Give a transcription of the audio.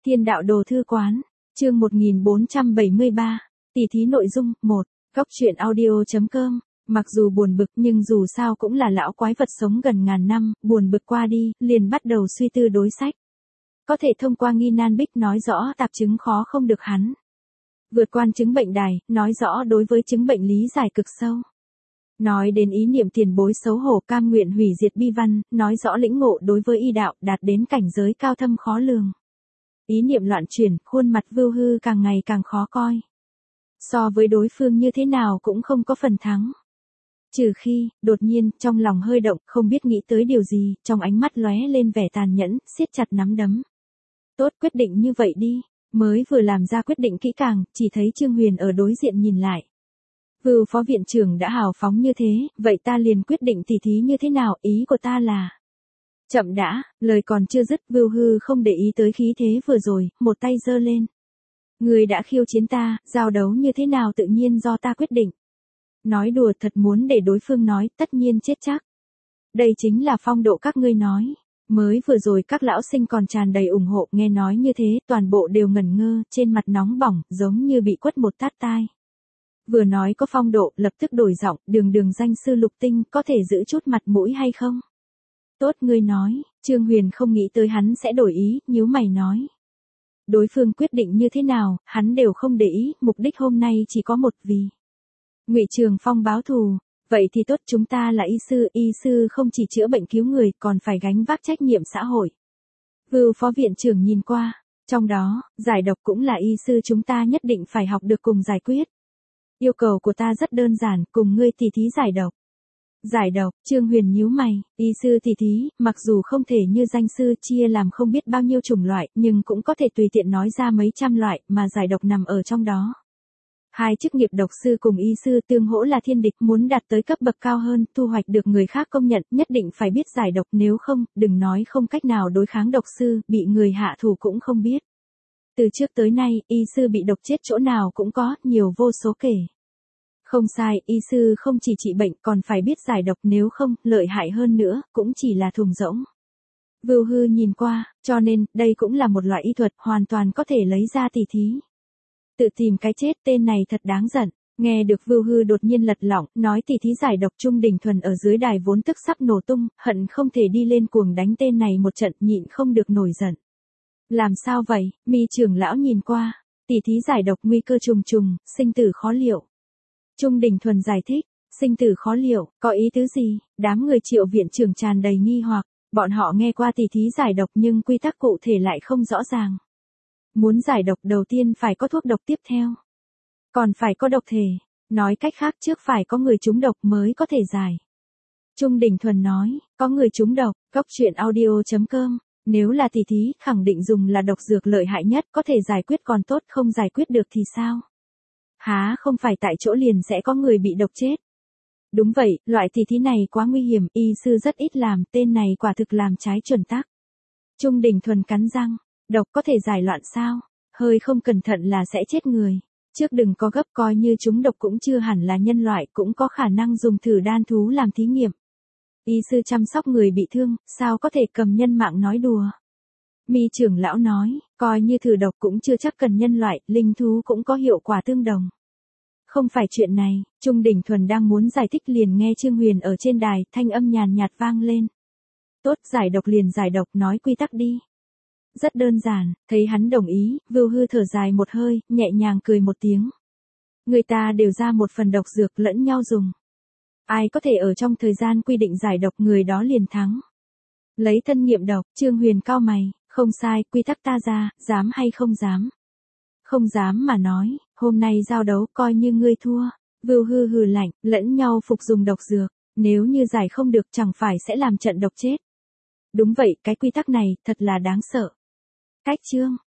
Thiên đạo đồ thư quán, chương 1473, tỷ thí nội dung, 1, góc truyện audio.com, mặc dù buồn bực nhưng dù sao cũng là lão quái vật sống gần ngàn năm, buồn bực qua đi, liền bắt đầu suy tư đối sách. Có thể thông qua nghi nan bích nói rõ tạp chứng khó không được hắn. Vượt qua chứng bệnh đài, nói rõ đối với chứng bệnh lý giải cực sâu. Nói đến ý niệm tiền bối xấu hổ cam nguyện hủy diệt bi văn, nói rõ lĩnh ngộ đối với y đạo đạt đến cảnh giới cao thâm khó lường. Ý niệm loạn chuyển, khuôn mặt vưu hư càng ngày càng khó coi. So với đối phương như thế nào cũng không có phần thắng. Trừ khi, đột nhiên, trong lòng hơi động, không biết nghĩ tới điều gì, trong ánh mắt lóe lên vẻ tàn nhẫn, siết chặt nắm đấm. Tốt, quyết định như vậy đi. Mới vừa làm ra quyết định kỹ càng, chỉ thấy Trương Huyền ở đối diện nhìn lại. Vưu phó viện trưởng đã hào phóng như thế, vậy ta liền quyết định tỉ thí như thế nào, ý của ta là... Chậm đã, lời còn chưa dứt, Vưu Hư không để ý tới khí thế vừa rồi, một tay giơ lên. Người đã khiêu chiến ta, giao đấu như thế nào tự nhiên do ta quyết định. Nói đùa thật muốn để đối phương nói, tất nhiên chết chắc. Đây chính là phong độ các ngươi nói. Mới vừa rồi các lão sinh còn tràn đầy ủng hộ, nghe nói như thế, toàn bộ đều ngẩn ngơ, trên mặt nóng bỏng, giống như bị quất một tát tai. Vừa nói có phong độ, lập tức đổi giọng, đường danh sư Lục Tinh, có thể giữ chút mặt mũi hay không? Tốt ngươi nói, Trương Huyền không nghĩ tới hắn sẽ đổi ý, nhíu mày nói. Đối phương quyết định như thế nào, hắn đều không để ý, mục đích hôm nay chỉ có một vì. Ngụy Trường Phong báo thù, vậy thì tốt, chúng ta là y sư không chỉ chữa bệnh cứu người, còn phải gánh vác trách nhiệm xã hội. Vưu phó viện trưởng nhìn qua, trong đó, giải độc cũng là y sư chúng ta nhất định phải học được cùng giải quyết. Yêu cầu của ta rất đơn giản, cùng ngươi tỉ thí giải độc. Giải độc, Trương Huyền nhíu mày, y sư tỉ thí, mặc dù không thể như danh sư chia làm không biết bao nhiêu chủng loại, nhưng cũng có thể tùy tiện nói ra mấy trăm loại, mà giải độc nằm ở trong đó. Hai chức nghiệp độc sư cùng y sư tương hỗ là thiên địch, muốn đạt tới cấp bậc cao hơn, thu hoạch được người khác công nhận, nhất định phải biết giải độc, nếu không, đừng nói không cách nào đối kháng độc sư, bị người hạ thủ cũng không biết. Từ trước tới nay, y sư bị độc chết chỗ nào cũng có, nhiều vô số kể. Không sai, y sư không chỉ trị bệnh còn phải biết giải độc, nếu không, lợi hại hơn nữa, cũng chỉ là thùng rỗng. Vưu Hư nhìn qua, cho nên, đây cũng là một loại y thuật, hoàn toàn có thể lấy ra tỉ thí. Tự tìm cái chết, tên này thật đáng giận. Nghe được Vưu Hư đột nhiên lật lỏng, nói tỉ thí giải độc, Trung Đình Thuần ở dưới đài vốn tức sắp nổ tung, hận không thể đi lên cuồng đánh tên này một trận, nhịn không được nổi giận. Làm sao vậy? Mi trưởng lão nhìn qua, tỉ thí giải độc nguy cơ trùng trùng, sinh tử khó liệu. Trung Đình Thuần giải thích, sinh tử khó liệu, có ý tứ gì? Đám người Triệu viện trưởng tràn đầy nghi hoặc, bọn họ nghe qua tỉ thí giải độc nhưng quy tắc cụ thể lại không rõ ràng. Muốn giải độc đầu tiên phải có thuốc độc tiếp theo. Còn phải có độc thể, nói cách khác trước phải có người trúng độc mới có thể giải. Trung Đình Thuần nói, có người trúng độc, góc truyện audio.com, nếu là tỉ thí, khẳng định dùng là độc dược lợi hại nhất, có thể giải quyết còn tốt, không giải quyết được thì sao? Há không phải tại chỗ liền sẽ có người bị độc chết. Đúng vậy, loại tỉ thí này quá nguy hiểm, y sư rất ít làm, tên này quả thực làm trái chuẩn tắc. Trung Đình Thuần cắn răng, độc có thể giải loạn sao? Hơi không cẩn thận là sẽ chết người. Trước đừng có gấp, coi như chúng độc cũng chưa hẳn là nhân loại, cũng có khả năng dùng thử đan thú làm thí nghiệm. Y sư chăm sóc người bị thương, sao có thể cầm nhân mạng nói đùa? Mi trưởng lão nói, coi như thử độc cũng chưa chắc cần nhân loại, linh thú cũng có hiệu quả tương đồng. Không phải chuyện này, Trung Đình Thuần đang muốn giải thích liền nghe Trương Huyền ở trên đài, thanh âm nhàn nhạt vang lên. Tốt, giải độc liền giải độc, nói quy tắc đi. Rất đơn giản, thấy hắn đồng ý, Vưu Hư thở dài một hơi, nhẹ nhàng cười một tiếng. Người ta đều ra một phần độc dược lẫn nhau dùng. Ai có thể ở trong thời gian quy định giải độc người đó liền thắng. Lấy thân nghiệm độc, Trương Huyền cau mày, không sai, quy tắc ta ra, dám hay không dám? Không dám mà nói, hôm nay giao đấu coi như ngươi thua. Vưu Hư hừ lạnh, lẫn nhau phục dùng độc dược, nếu như giải không được chẳng phải sẽ làm trận độc chết. Đúng vậy, cái quy tắc này, thật là đáng sợ. Cách chương,